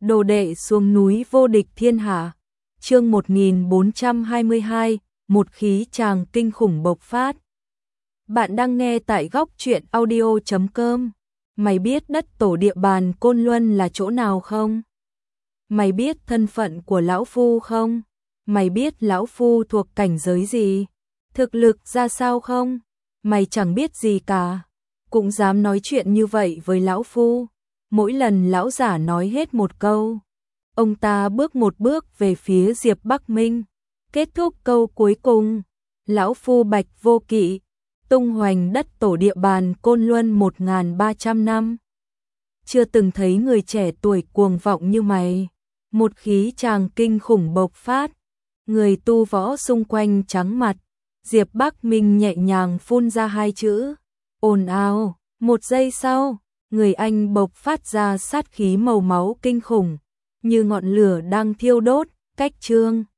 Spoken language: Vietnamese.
Đồ đệ xuống núi vô địch thiên hạ. Chương 1422, một khí tràng kinh khủng bộc phát. Bạn đang nghe tại góc truyện audio.com. Mày biết đất tổ địa bàn Côn Luân là chỗ nào không? Mày biết thân phận của lão phu không? Mày biết lão phu thuộc cảnh giới gì? Thực lực ra sao không? Mày chẳng biết gì cả, cũng dám nói chuyện như vậy với lão phu. Mỗi lần lão giả nói hết một câu, ông ta bước một bước về phía Diệp Bắc Minh, kết thúc câu cuối cùng: lão phu Bạch Vô Kỵ, tung hoành đất tổ địa bàn Côn Luân 1300 năm. Chưa từng thấy người trẻ tuổi cuồng vọng như mày. Một khí tràng kinh khủng bộc phát, người tu võ xung quanh trắng mặt. Diệp Bắc Minh nhẹ nhàng phun ra hai chữ: ồn ào. Một giây sau, người anh bộc phát ra sát khí màu máu kinh khủng, như ngọn lửa đang thiêu đốt, cách Trương